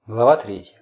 Глава 3.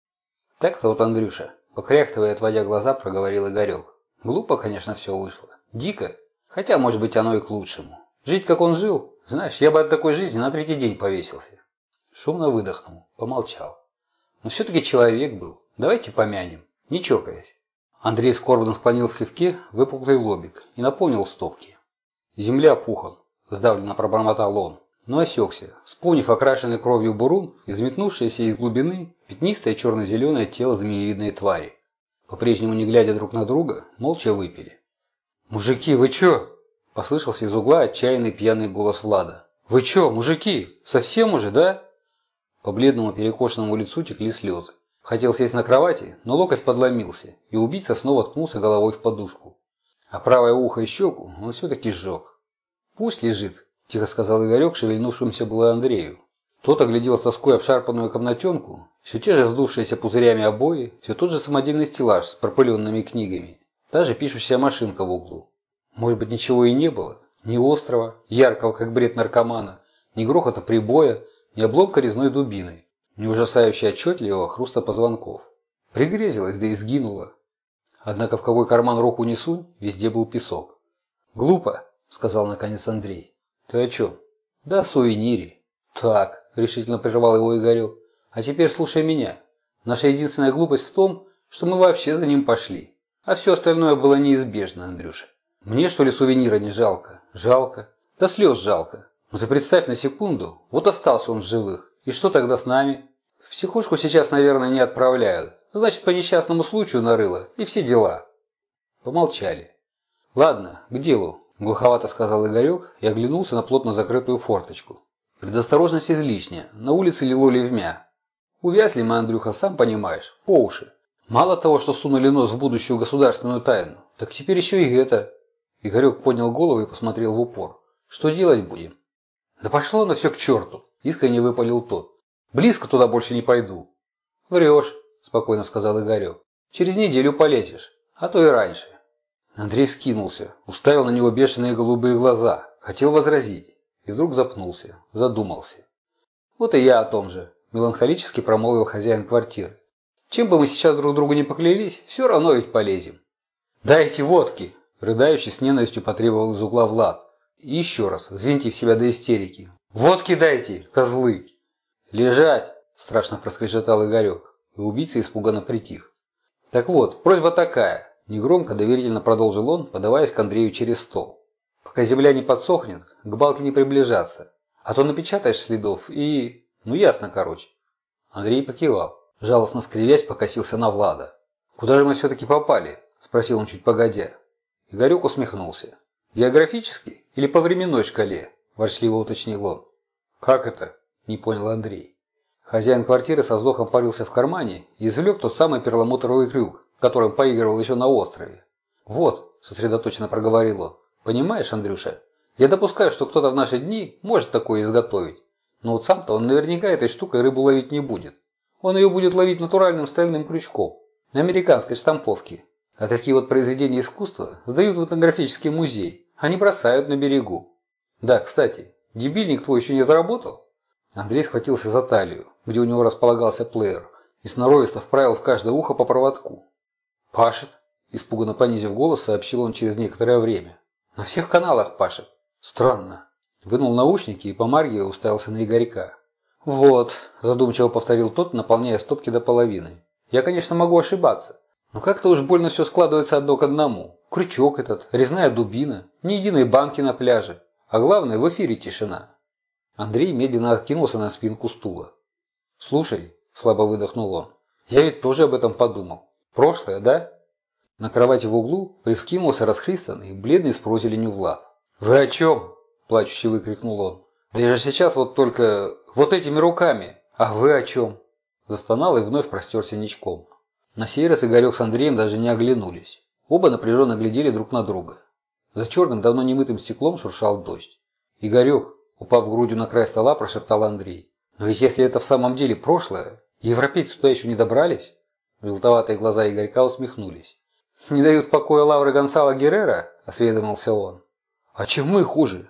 Так-то вот, Андрюша, покряхтывая, отводя глаза, проговорил Игорек. Глупо, конечно, все вышло. Дико. Хотя, может быть, оно и к лучшему. Жить, как он жил, знаешь, я бы от такой жизни на третий день повесился. Шумно выдохнул, помолчал. Но все-таки человек был. Давайте помянем, не чокаясь. Андрей скорбно склонил в кивке выпуклый лобик и наполнил стопки. Земля пухом, сдавленно пробормотал он. Но осекся, вспомнив окрашенный кровью бурун и взметнувшееся из глубины пятнистое черно-зеленое тело змеевидной твари. По-прежнему не глядя друг на друга, молча выпили. «Мужики, вы чё?» – послышался из угла отчаянный пьяный голос Влада. «Вы чё, мужики, совсем уже, да?» По бледному перекошенному лицу текли слезы. Хотел сесть на кровати, но локоть подломился, и убийца снова ткнулся головой в подушку. А правое ухо и щеку он все-таки сжег. «Пусть лежит», – тихо сказал Игорек, шевельнувшимся было Андрею. Тот оглядел с тоской обшарпанную комнатенку, все те же вздувшиеся пузырями обои, все тот же самодельный стеллаж с пропыленными книгами, та же пишущая машинка в углу. Может быть, ничего и не было? Ни острого, яркого, как бред наркомана, ни грохота прибоя, ни обломка резной дубины, ни ужасающе отчетливого хруста позвонков. Пригрезилась, да и сгинула. Однако в какой карман руку не сунь, везде был песок. «Глупо», – сказал наконец Андрей. «Ты о чем?» «Да о сувенире». «Так», – решительно прервал его Игорек. «А теперь слушай меня. Наша единственная глупость в том, что мы вообще за ним пошли. А все остальное было неизбежно, Андрюша. Мне, что ли, сувенира не жалко? Жалко. Да слез жалко. Но ты представь на секунду, вот остался он в живых. И что тогда с нами? В психушку сейчас, наверное, не отправляют. Значит, по несчастному случаю нарыло. И все дела». Помолчали. «Ладно, к делу», – глуховато сказал Игорек и оглянулся на плотно закрытую форточку. «Предосторожность излишняя. На улице лило ливмя. Увязли мы, Андрюха, сам понимаешь, по уши. Мало того, что сунули нос в будущую государственную тайну, так теперь еще и это». Игорек поднял голову и посмотрел в упор. «Что делать будем?» «Да пошло оно все к черту», – искренне выпалил тот. «Близко туда больше не пойду». «Врешь», – спокойно сказал Игорек. «Через неделю полезешь, а то и раньше». Андрей скинулся, уставил на него бешеные голубые глаза, хотел возразить, и вдруг запнулся, задумался. «Вот и я о том же», – меланхолически промолвил хозяин квартиры. «Чем бы мы сейчас друг другу не поклялись, все равно ведь полезем». «Дайте водки!» – рыдающий с ненавистью потребовал из угла Влад. И еще раз, взвинтив себя до истерики. «Водки дайте, козлы!» «Лежать!» – страшно проскрежетал Игорек, и убийца испуганно притих. «Так вот, просьба такая». Негромко, доверительно продолжил он, подаваясь к Андрею через стол. «Пока земля не подсохнет, к балке не приближаться. А то напечатаешь следов и... ну ясно, короче». Андрей покивал. Жалостно скривясь, покосился на Влада. «Куда же мы все-таки попали?» – спросил он чуть погодя. Игорек усмехнулся. «Географически или по временной шкале?» – ворчливо уточнил он. «Как это?» – не понял Андрей. Хозяин квартиры со вздохом порылся в кармане и извлек тот самый перламутровый крюк, которым поигрывал еще на острове. «Вот», – сосредоточенно проговорил он, – «понимаешь, Андрюша, я допускаю, что кто-то в наши дни может такое изготовить, но вот сам-то он наверняка этой штукой рыбу ловить не будет. Он ее будет ловить натуральным стальным крючком, на американской штамповке. А такие вот произведения искусства сдают в этнографический музей, а не бросают на берегу. Да, кстати, дебильник твой еще не заработал?» Андрей схватился за талию, где у него располагался плеер, и сноровисто вправил в каждое ухо по проводку. «Пашет», – испуганно понизив голос, сообщил он через некоторое время. «На всех каналах пашет. Странно». Вынул наушники и, помаргивая, уставился на Игорька. «Вот», – задумчиво повторил тот, наполняя стопки до половины. «Я, конечно, могу ошибаться, но как-то уж больно все складывается одно к одному. Крючок этот, резная дубина, ни единой банки на пляже, а главное, в эфире тишина». Андрей медленно откинулся на спинку стула. «Слушай», – слабо выдохнул он, – «я ведь тоже об этом подумал. Прошлое, да?» На кровати в углу прискинулся расхристанный, бледный с прозеленью Влад. «Вы о чем?» – плачуще выкрикнул он. «Да я же сейчас вот только... вот этими руками! А вы о чем?» Застонал и вновь простерся ничком. На сей раз Игорек с Андреем даже не оглянулись. Оба напряженно глядели друг на друга. За черным, давно немытым стеклом шуршал дождь. «Игорек», упав грудью на край стола, прошептал Андрей. «Но ведь если это в самом деле прошлое, европейцы туда еще не добрались?» Желтоватые глаза Игорька усмехнулись. «Не дают покоя лавры Гонсало Геррера?» – осведомился он. «А чем мы хуже?»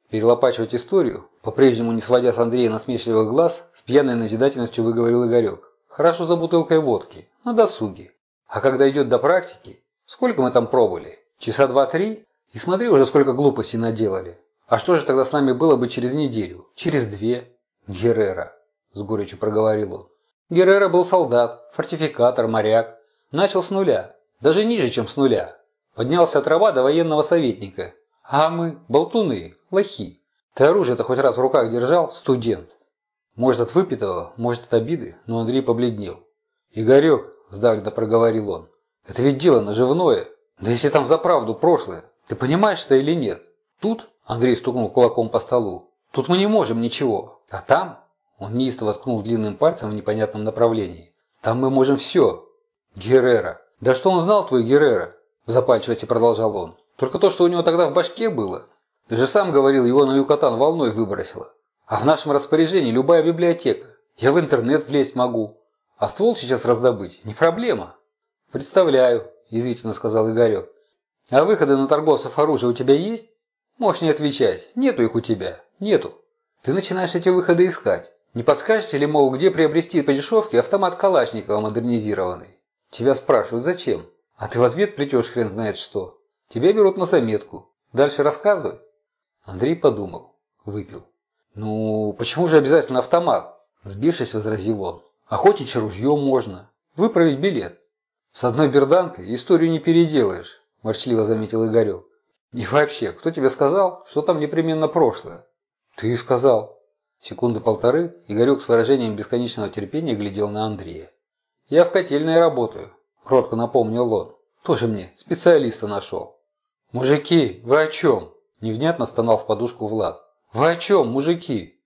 Перелопачивать историю, по-прежнему не сводя с Андрея насмешливых глаз, с пьяной назидательностью выговорил Игорек. Хорошо за бутылкой водки, на досуге. А когда идет до практики, сколько мы там пробовали? Часа 2-3? И смотри уже, сколько глупостей наделали. А что же тогда с нами было бы через неделю? Через 2? Геррера, с горечью проговорил он. Геррера был солдат, фортификатор, моряк. Начал с нуля, даже ниже, чем с нуля. Поднялся от раба до военного советника. А мы – болтуны, лохи. Ты оружие-то хоть раз в руках держал, студент? Может, от выпитого, может, от обиды, но Андрей побледнел. «Игорек», – сдавленно проговорил он, – «это ведь дело наживное. Да если там за правду прошлое, ты понимаешь это или нет? Тут, – Андрей стукнул кулаком по столу, – тут мы не можем ничего. А там, – он неистово ткнул длинным пальцем в непонятном направлении, – там мы можем все». «Геррера. Да что он знал, твой Геррера?» – в запальчивости продолжал он. «Только то, что у него тогда в башке было. Ты же сам говорил, его на Юкатан волной выбросило. А в нашем распоряжении любая библиотека. Я в интернет влезть могу. А ствол сейчас раздобыть не проблема». «Представляю», – язвительно сказал Игорек. «А выходы на торговцев оружия у тебя есть?» «Можешь не отвечать. Нету их у тебя. Нету. Ты начинаешь эти выходы искать. Не подскажете ли, мол, где приобрести по дешевке автомат Калашникова модернизированный? Тебя спрашивают, зачем? А ты в ответ плетешь хрен знает что. Тебя берут на заметку. Дальше рассказывай». Андрей подумал. Выпил. «Ну, почему же обязательно автомат?» Сбившись, возразил он. «Охотничье ружье можно. Выправить билет». «С одной берданкой историю не переделаешь», – ворчливо заметил Игорек. «И вообще, кто тебе сказал, что там непременно прошлое?» «Ты сказал». Секунды полторы Игорек с выражением бесконечного терпения глядел на Андрея. «Я в котельной работаю», – кротко напомнил он. «Тоже мне специалиста нашел». «Мужики, вы о чем?» – невнятно стонал в подушку Влад. «Вы о чем, мужики?»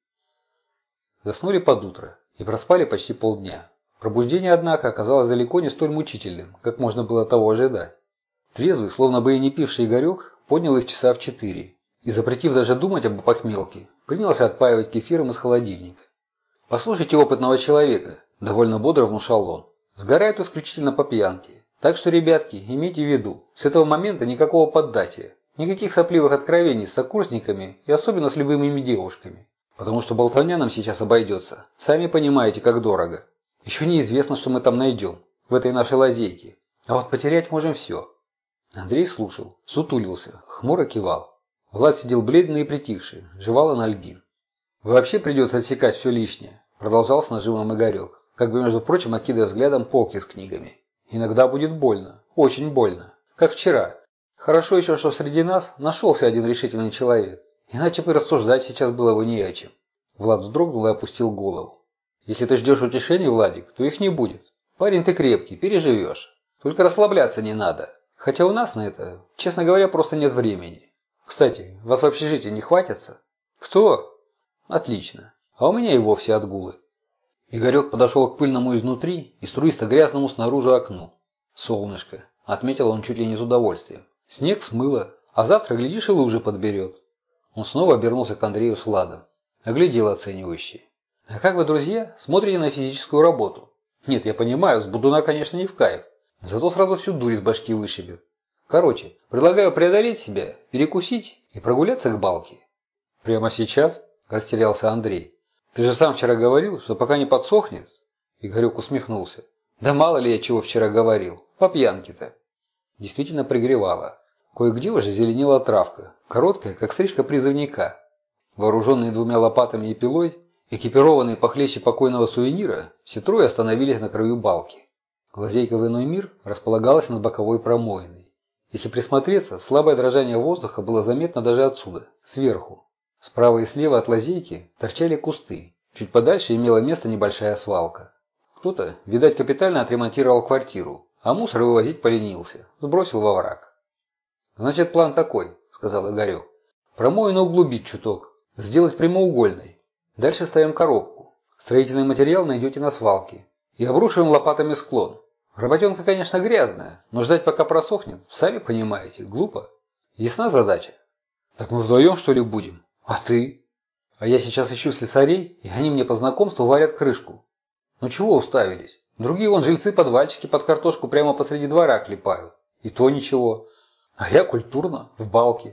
Заснули под утро и проспали почти полдня. Пробуждение, однако, оказалось далеко не столь мучительным, как можно было того ожидать. Трезвый, словно бы и не пивший Игорек, поднял их часа в 4 и, запретив даже думать об похмелке, принялся отпаивать кефиром из холодильника. «Послушайте опытного человека», – довольно бодро внушал он. «Сгорают исключительно по пьянке. Так что, ребятки, имейте в виду, с этого момента никакого поддатия, никаких сопливых откровений с сокурсниками и особенно с любимыми девушками. Потому что болтовня нам сейчас обойдется. Сами понимаете, как дорого. Еще неизвестно, что мы там найдем, в этой нашей лазейке. А вот потерять можем все». Андрей слушал, сутулился, хмуро кивал. Влад сидел бледный и притихший, жевал анальгин. «Вообще придется отсекать все лишнее», – продолжал с нажимом Игорек, как бы, между прочим, окидывая взглядом полки с книгами. «Иногда будет больно, очень больно. Как вчера. Хорошо еще, что среди нас нашелся один решительный человек. Иначе бы рассуждать сейчас было бы не о чем». Влад вздрогнул и опустил голову. «Если ты ждешь утешений, Владик, то их не будет. Парень ты крепкий, переживешь. Только расслабляться не надо. Хотя у нас на это, честно говоря, просто нет времени. Кстати, вас в общежитии не хватится?» «Кто?» «Отлично. А у меня и вовсе отгулы». Игорек подошел к пыльному изнутри и струисто-грязному снаружи окну. «Солнышко», — отметил он чуть ли не с удовольствием. «Снег смыло, а завтра, глядишь, и лужи подберет». Он снова обернулся к Андрею с Владом. Оглядел оценивающий. «А как вы, друзья, смотрите на физическую работу? Нет, я понимаю, с будуна, конечно, не в кайф. Зато сразу всю дурь из башки вышибет. Короче, предлагаю преодолеть себя, перекусить и прогуляться к балке». «Прямо сейчас?» – растерялся Андрей. «Ты же сам вчера говорил, что пока не подсохнет?» Игорек усмехнулся. «Да мало ли я чего вчера говорил. По пьянке-то». Действительно пригревало. Кое-где уже зеленела травка, короткая, как стрижка призывника. Вооруженные 2 лопатами и пилой, экипированные похлеще покойного сувенира, все трое остановились на краю балки. Лазейка в иной мир располагалась над боковой промоиной. Если присмотреться, слабое дрожание воздуха было заметно даже отсюда, сверху. Справа и слева от лазейки торчали кусты. Чуть подальше имела место небольшая свалка. Кто-то, видать, капитально отремонтировал квартиру, а мусор вывозить поленился, сбросил во враг. «Значит, план такой», – сказал Игорек. «Промоину углубить чуток, сделать прямоугольной. Дальше ставим коробку. Строительный материал найдете на свалке. И обрушиваем лопатами склон. Работенка, конечно, грязная, но ждать, пока просохнет, сами понимаете, глупо. Ясна задача? Так мы вдвоем, что ли, будем? А ты? А я сейчас ищу слесарей, и они мне по знакомству варят крышку. Ну чего уставились? Другие вон жильцы-подвальчики под картошку прямо посреди двора клепают. И то ничего. А я культурно, в балке.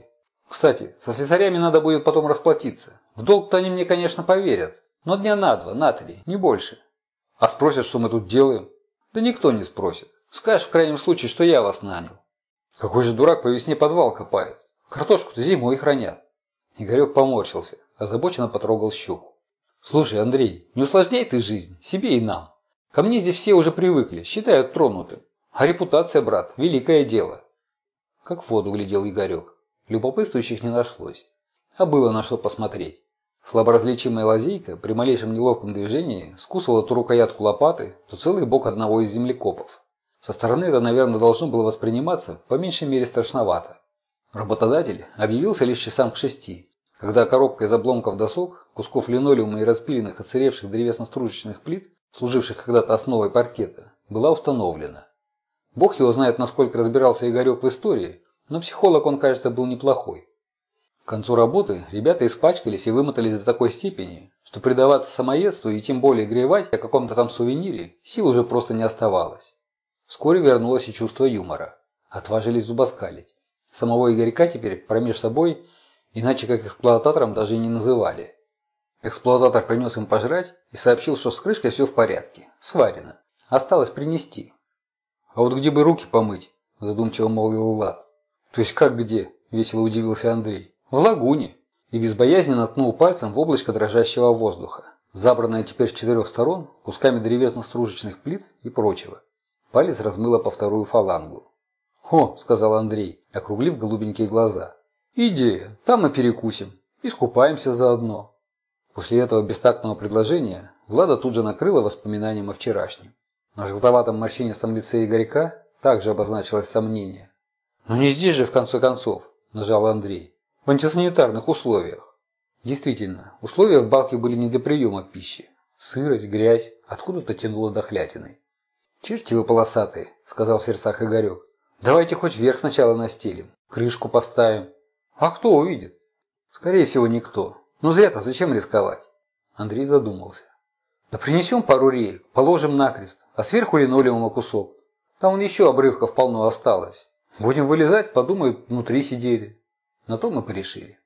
Кстати, со слесарями надо будет потом расплатиться. В долг-то они мне, конечно, поверят, но дня на 2, на 3, не больше. А спросят, что мы тут делаем? Да никто не спросит. Скажешь в крайнем случае, что я вас нанял. Какой же дурак по весне подвал копает? Картошку-то зимой хранят. Игорек поморщился, озабоченно потрогал щеку. Слушай, Андрей, не усложняй ты жизнь, себе и нам. Ко мне здесь все уже привыкли, считают тронутым. А репутация, брат, великое дело. Как в воду глядел Игорек. Любопытствующих не нашлось. А было на что посмотреть. Слаборазличимая лазейка при малейшем неловком движении скусывала то рукоятку лопаты, то целый бок одного из землекопов. Со стороны это, наверное, должно было восприниматься по меньшей мере страшновато. Работодатель объявился лишь часам к 6, когда коробка из обломков досок, кусков линолеума и распиленных оцаревших древесно-стружечных плит, служивших когда-то основой паркета, была установлена. Бог его знает, насколько разбирался Игорек в истории, но психолог он, кажется, был неплохой. К концу работы ребята испачкались и вымотались до такой степени, что предаваться самоедству и тем более горевать о каком-то там сувенире сил уже просто не оставалось. Вскоре вернулось и чувство юмора. Отважились зубоскалить. Самого Игорька теперь промеж собой, иначе как эксплуататором даже и не называли. Эксплуататор принес им пожрать и сообщил, что с крышкой все в порядке, сварено. Осталось принести. «А вот где бы руки помыть?» – задумчиво молвил Влад. «То есть как где?» – весело удивился Андрей. «В лагуне». И безбоязненно ткнул пальцем в облачко дрожащего воздуха, забранное теперь с 4 сторон кусками древесно-стружечных плит и прочего. Палец размыло по вторую фалангу. «О», – сказал Андрей, округлив голубенькие глаза. «Идея, там и перекусим, искупаемся заодно». После этого бестактного предложения Влада тут же накрыла воспоминанием о вчерашнем. На желтоватом морщинистом лице Игорька также обозначилось сомнение. «Но не здесь же, в конце концов», – нажал Андрей, – «в антисанитарных условиях». Действительно, условия в балке были не для приема пищи. Сырость, грязь, откуда-то тянуло дохлятиной. «Черти вы полосатые», – сказал в сердцах Игорек. «Давайте хоть верх сначала настелим, крышку поставим». «А кто увидит?» «Скорее всего, никто. Но зря-то зачем рисковать?» Андрей задумался. «Да принесем пару реек, положим накрест, а сверху линолеума кусок. Там вон еще обрывков полно осталось. Будем вылезать, подумают, внутри сидели». На то мы порешили.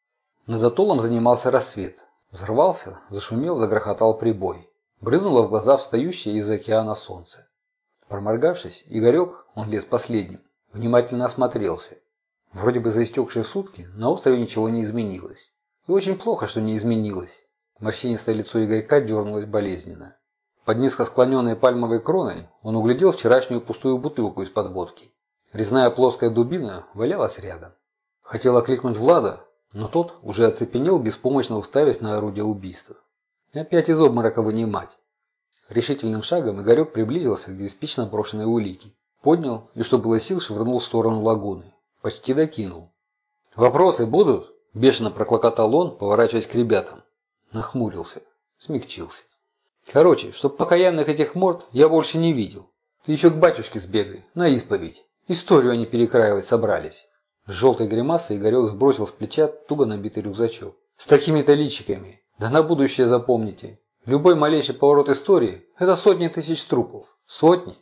Над атоллом занимался рассвет. Взорвался, зашумел, загрохотал прибой. Брызнуло в глаза встающее из океана солнце. Проморгавшись, Игорек, он лез последним, внимательно осмотрелся. Вроде бы за истекшие сутки на острове ничего не изменилось. И очень плохо, что не изменилось. Морщинистое лицо Игорька дернулось болезненно. Под низко склоненной пальмовой кроной он углядел вчерашнюю пустую бутылку из-под водки. Резная плоская дубина валялась рядом. Хотел окликнуть Влада, но тот уже оцепенел, беспомощно уставясь на орудие убийства. Опять из обморока вынимать. Решительным шагом Игорек приблизился к беспечно брошенной улике. Поднял и, что было сил, швырнул в сторону лагуны. Почти докинул. «Вопросы будут?» – бешено проклокотал он, поворачиваясь к ребятам. Нахмурился. Смягчился. «Короче, чтоб покаянных этих морд я больше не видел. Ты еще к батюшке сбегай, на исповедь. Историю они перекраивать собрались». С желтой гримасой Игорек сбросил с плеча туго набитый рюкзачок. «С такими-то личиками. Да на будущее запомните. Любой малейший поворот истории – это сотни тысяч трупов. Сотни».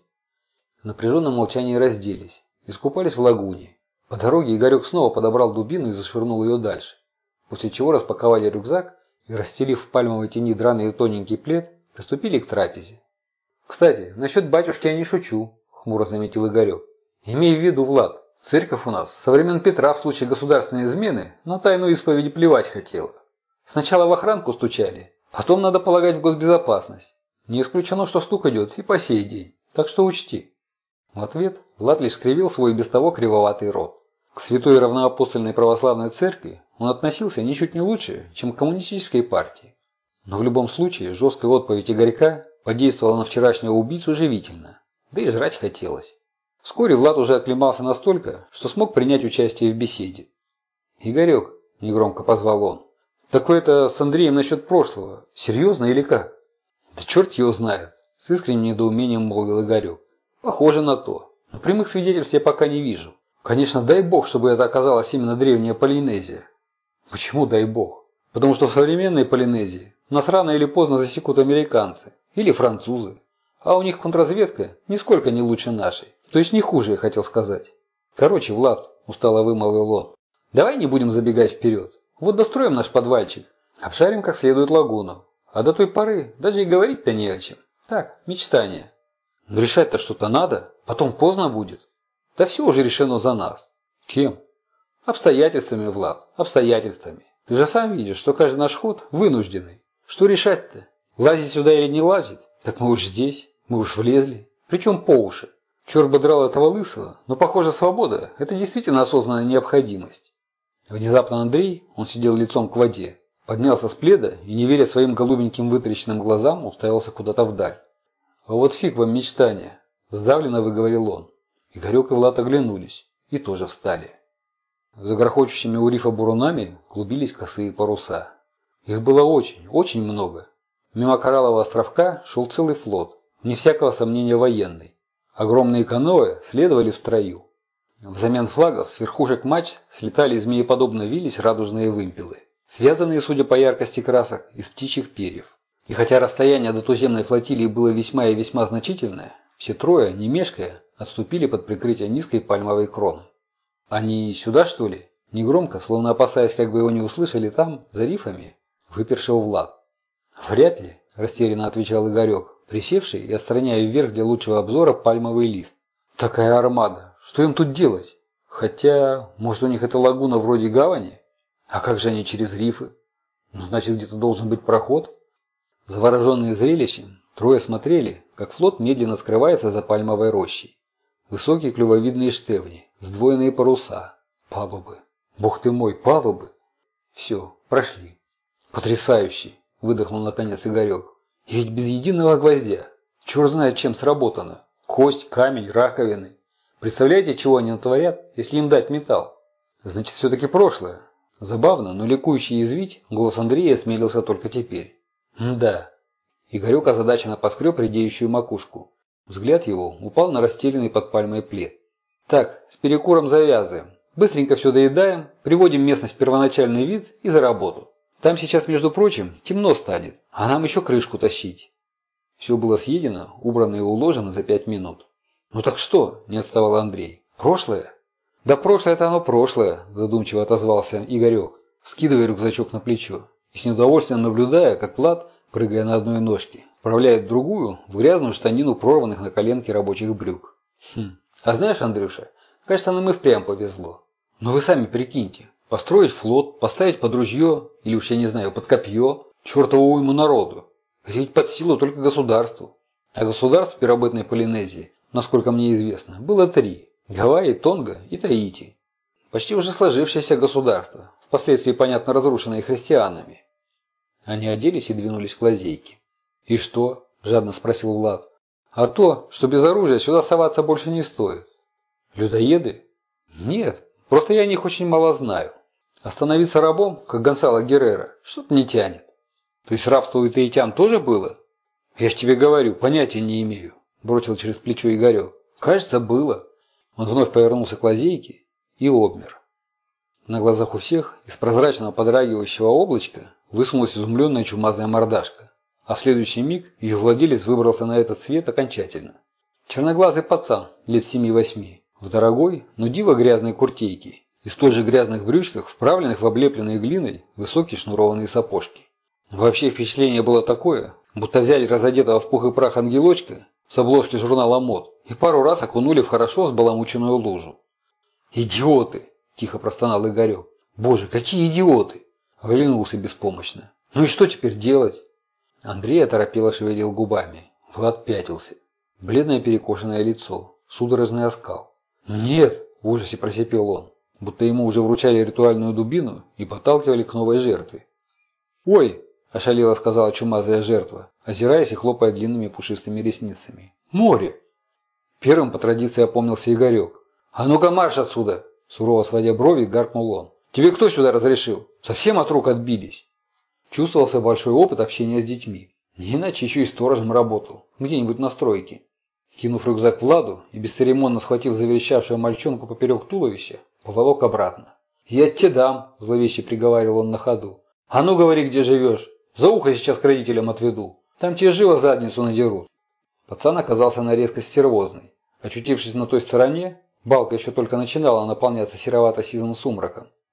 В напряженном молчании разделись. Искупались в лагуне. По дороге Игорек снова подобрал дубину и зашвырнул ее дальше. После чего распаковали рюкзак и, расстелив в пальмовой тени драный и тоненький плед, приступили к трапезе. «Кстати, насчет батюшки я не шучу», – хмуро заметил Игорек. «Имей в виду, Влад, церковь у нас со времен Петра в случае государственной измены на тайну исповеди плевать хотела. Сначала в охранку стучали, потом, надо полагать, в госбезопасность. Не исключено, что стук идет и по сей день, так что учти». В ответ Влад лишь скривил свой без того кривоватый рот. К святой равноапостольной православной церкви он относился ничуть не лучше, чем к коммунистической партии. Но в любом случае жесткая отповедь Игорька подействовала на вчерашнего убийцу живительно, да и жрать хотелось. Вскоре Влад уже оклемался настолько, что смог принять участие в беседе. «Игорек», – негромко позвал он, – «такое это с Андреем насчет прошлого. Серьезно или как?» «Да черт его знает», – с искренним недоумением молвил Игорек. «Похоже на то. Но прямых свидетельств я пока не вижу. Конечно, дай бог, чтобы это оказалась именно древняя Полинезия». «Почему дай бог?» «Потому что в современной Полинезии нас рано или поздно засекут американцы или французы. А у них контрразведка нисколько не лучше нашей. То есть не хуже, я хотел сказать». «Короче, Влад», – устало вымолвил он, Давай не будем забегать вперед. Вот достроим наш подвальчик, обшарим как следует лагуну. А до той поры даже и говорить-то не о чем. Так, мечтание. Но решать-то что-то надо, потом поздно будет. Да все уже решено за нас. Кем? Обстоятельствами, Влад, обстоятельствами. Ты же сам видишь, что каждый наш ход вынужденный. Что решать-то? Лазить сюда или не лазить? Так мы уж здесь, мы уж влезли. Причем по уши. Черт бы драл этого лысого, но, похоже, свобода – это действительно осознанная необходимость. Внезапно Андрей, он сидел лицом к воде, поднялся с пледа и, не веря своим голубеньким вытрященным глазам, уставился куда-то вдаль. «А вот фиг вам мечтания!» – сдавленно выговорил он. Игорек и Влад оглянулись и тоже встали. За грохочущими у рифа бурунами клубились косые паруса. Их было очень, очень много. Мимо кораллового островка шел целый флот, вне всякого сомнения военный. Огромные каноэ следовали в строю. Взамен флагов с верхушек мачт слетали и змееподобно вились радужные вымпелы, связанные, судя по яркости красок, из птичьих перьев. И хотя расстояние до туземной флотилии было весьма и весьма значительное, все трое, не мешкая, отступили под прикрытие низкой пальмовой кроны. «Они сюда, что ли?» Негромко, словно опасаясь, как бы его не услышали там, за рифами, выпершил Влад. «Вряд ли», – растерянно отвечал Игорек, присевший и отстраняя вверх для лучшего обзора пальмовый лист. «Такая армада! Что им тут делать? Хотя, может, у них это лагуна вроде гавани? А как же они через рифы? Ну, значит, где-то должен быть проход?» Завороженные зрелищем, трое смотрели, как флот медленно скрывается за пальмовой рощей. Высокие клювовидные штевни, сдвоенные паруса, палубы. Бог ты мой, палубы! Все, прошли. Потрясающе! Выдохнул наконец Игорек. И ведь без единого гвоздя. Черт знает, чем сработано. Кость, камень, раковины. Представляете, чего они натворят, если им дать металл? Значит, все-таки прошлое. Забавно, но ликующий извить голос Андрея осмелился только теперь. Да. Игорек озадаченно поскреб редеющую макушку. Взгляд его упал на расстеленный под пальмой плед. Так, с перекуром завязываем. Быстренько все доедаем, приводим местность в первоначальный вид и за работу. Там сейчас, между прочим, темно станет, а нам еще крышку тащить. Все было съедено, убрано и уложено за 5 минут. «Ну так что?» – не отставал Андрей. «Прошлое?» «Да прошлое-то оно прошлое», – задумчиво отозвался Игорек, вскидывая рюкзачок на плечо и с неудовольствием наблюдая, как Влад, прыгая на одной ножке, вправляет другую в грязную штанину прорванных на коленке рабочих брюк. А знаешь, Андрюша, кажется, нам и впрямь повезло. Но вы сами прикиньте, построить флот, поставить под ружье, или уж я не знаю, под копье, чертову уйму народу. Это ведь под силу только государству. А государств в первобытной Полинезии, насколько мне известно, было 3. Гавайи, Тонга и Таити. Почти уже сложившееся государство, впоследствии, понятно, разрушенное христианами. Они оделись и двинулись к лазейке. «И что?» – жадно спросил Влад. «А то, что без оружия сюда соваться больше не стоит». «Людоеды?» «Нет, просто я о них очень мало знаю. Остановиться рабом, как Гонсало Геррера, что-то не тянет». «То есть рабство у таитян тоже было?» «Я ж тебе говорю, понятия не имею», – бросил через плечо Игорек. «Кажется, было». Он вновь повернулся к лазейке и обмер. На глазах у всех из прозрачного подрагивающего облачка высунулась изумленная чумазая мордашка, а в следующий миг ее владелец выбрался на этот свет окончательно. Черноглазый пацан лет 7-8, в дорогой, но диво грязной куртейке и столь же грязных брючках, вправленных в облепленные глиной высокие шнурованные сапожки. Вообще впечатление было такое, будто взяли разодетого в пух и прах ангелочка с обложки журнала «Мод» и пару раз окунули в хорошо взбаламученную лужу. «Идиоты!» – тихо простонал Игорек. «Боже, какие идиоты!» – оглянулся беспомощно. «Ну и что теперь делать?» Андрей оторопело шевелил губами. Влад пятился. Бледное перекошенное лицо, судорожный оскал. «Нет!» – в ужасе просипел он, будто ему уже вручали ритуальную дубину и подталкивали к новой жертве. «Ой!» – ошалело сказала чумазая жертва, озираясь и хлопая длинными пушистыми ресницами. «Море!» Первым по традиции опомнился Игорек. «А ну-ка марш отсюда!» – сурово сводя брови, гаркнул он. «Тебе кто сюда разрешил? Совсем от рук отбились?» Чувствовался большой опыт общения с детьми. Не иначе еще и сторожем работал, где-нибудь на стройке. Кинув рюкзак Владу и бесцеремонно схватив заверещавшего мальчонку поперек туловища, поволок обратно. «Я тебе дам!» – зловеще приговаривал он на ходу. «А ну говори, где живешь! За ухо сейчас к родителям отведу! Там тебе живо задницу надерут!» Пацан оказался на редкость стервозный. Очутившись на той стороне, балка еще только начинала наполняться серовато-сизым сумраком.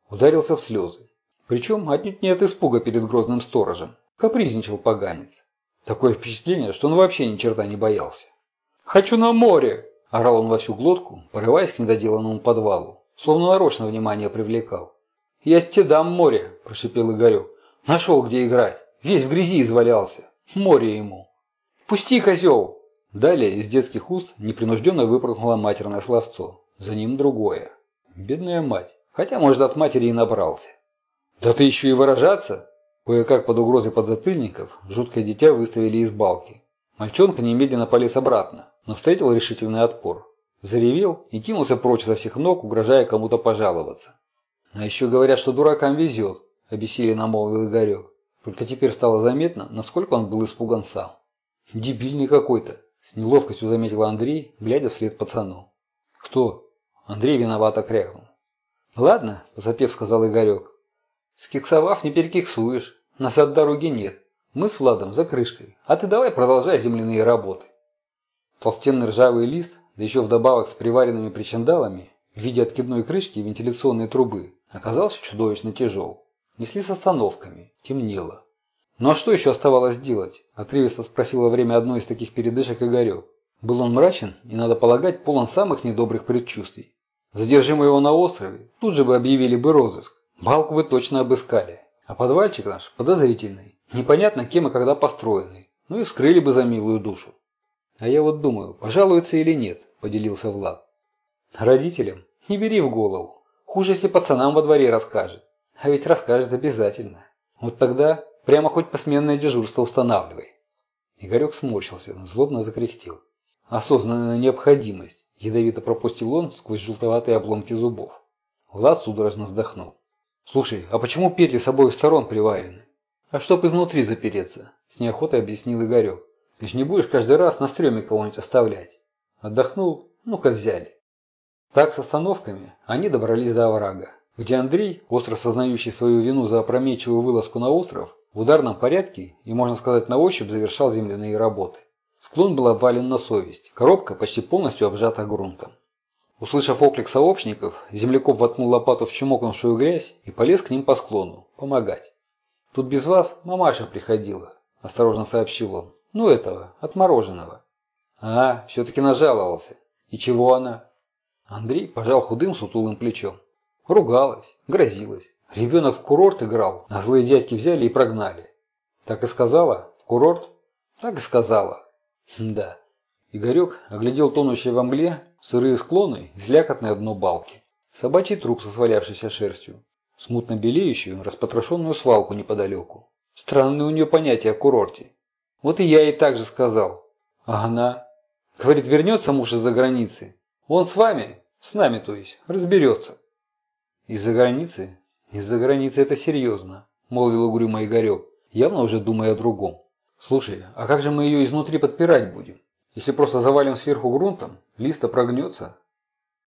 Ударился в слезы. Причем отнюдь не от испуга перед грозным сторожем. Капризничал поганец. Такое впечатление, что он вообще ни черта не боялся. «Хочу на море!» – орал он во всю глотку, порываясь к недоделанному подвалу. Словно нарочно внимание привлекал. «Я тебе дам море!» – прошипел Игорек. «Нашел, где играть. Весь в грязи извалялся. Море ему!» «Пусти, козел!» Далее из детских уст непринужденно выпорхнуло матерное словцо. За ним другое. Бедная мать. Хотя, может, от матери и набрался. «Да ты еще и выражаться?» Кое-как под угрозой подзатыльников жуткое дитя выставили из балки. Мальчонка немедленно полез обратно, но встретил решительный отпор. Заревел и кинулся прочь со всех ног, угрожая кому-то пожаловаться. «А еще говорят, что дуракам везет», – обессиленно молвил Игорек. Только теперь стало заметно, насколько он был испуган сам. «Дебильный какой-то», – с неловкостью заметил Андрей, глядя вслед пацану. «Кто?» – Андрей виновато крякнул. «Ладно», – запев сказал Игорек. «Скиксовав, не перекиксуешь. Нас от дороги нет. Мы с Владом за крышкой. А ты давай продолжай земляные работы». Толстенный ржавый лист, да еще вдобавок с приваренными причиндалами, в виде откидной крышки и вентиляционной трубы, оказался чудовищно тяжел. Несли с остановками. Темнело. «Ну а что еще оставалось делать?» – отрывисто спросил во время одной из таких передышек Игорек. Был он мрачен и, надо полагать, полон самых недобрых предчувствий. Задержим его на острове, тут же бы объявили бы розыск. Балку бы точно обыскали. А подвальчик наш подозрительный. Непонятно кем и когда построенный. Ну и вскрыли бы за милую душу. А я вот думаю, пожалуется или нет, поделился Влад. Родителям? Не бери в голову. Хуже, если пацанам во дворе расскажет. А ведь расскажет обязательно. Вот тогда прямо хоть посменное дежурство устанавливай. Игорек сморщился, злобно закряхтел. Осознанная необходимость. Ядовито пропустил он сквозь желтоватые обломки зубов. Влад судорожно вздохнул. «Слушай, а почему петли с обоих сторон приварены?» «А чтоб изнутри запереться», – с неохотой объяснил Игорек. «Ты ж не будешь каждый раз на стреме кого-нибудь оставлять». Отдохнул? Ну-ка взяли. Так с остановками они добрались до оврага, где Андрей, остро сознающий свою вину за опрометчивую вылазку на остров, в ударном порядке и, можно сказать, на ощупь завершал земляные работы. Склон был обвален на совесть, коробка почти полностью обжата грунтом. Услышав оклик сообщников, землекоп воткнул лопату в чмокнувшую грязь и полез к ним по склону, помогать. «Тут без вас мамаша приходила», – осторожно сообщил он. «Ну этого, отмороженного». «А, все-таки нажаловался. И чего она?» Андрей пожал худым сутулым плечом. Ругалась, грозилась. Ребенок в курорт играл, а злые дядьки взяли и прогнали. «Так и сказала? В курорт?» «Так и сказала». «Да». Игорек оглядел тонущие во мгле сырые склоны и слякотное дно балки. Собачий труп со свалявшейся шерстью. Смутно белеющую, распотрошенную свалку неподалеку. Странные у нее понятия о курорте. Вот и я ей так же сказал. А она? Говорит, вернется муж из-за границы. Он с вами? С нами, то есть. Разберется. Из-за границы? Из-за границы это серьезно, молвил угрюмо Игорек, явно уже думая о другом. Слушай, а как же мы ее изнутри подпирать будем? Если просто завалим сверху грунтом, листа прогнется,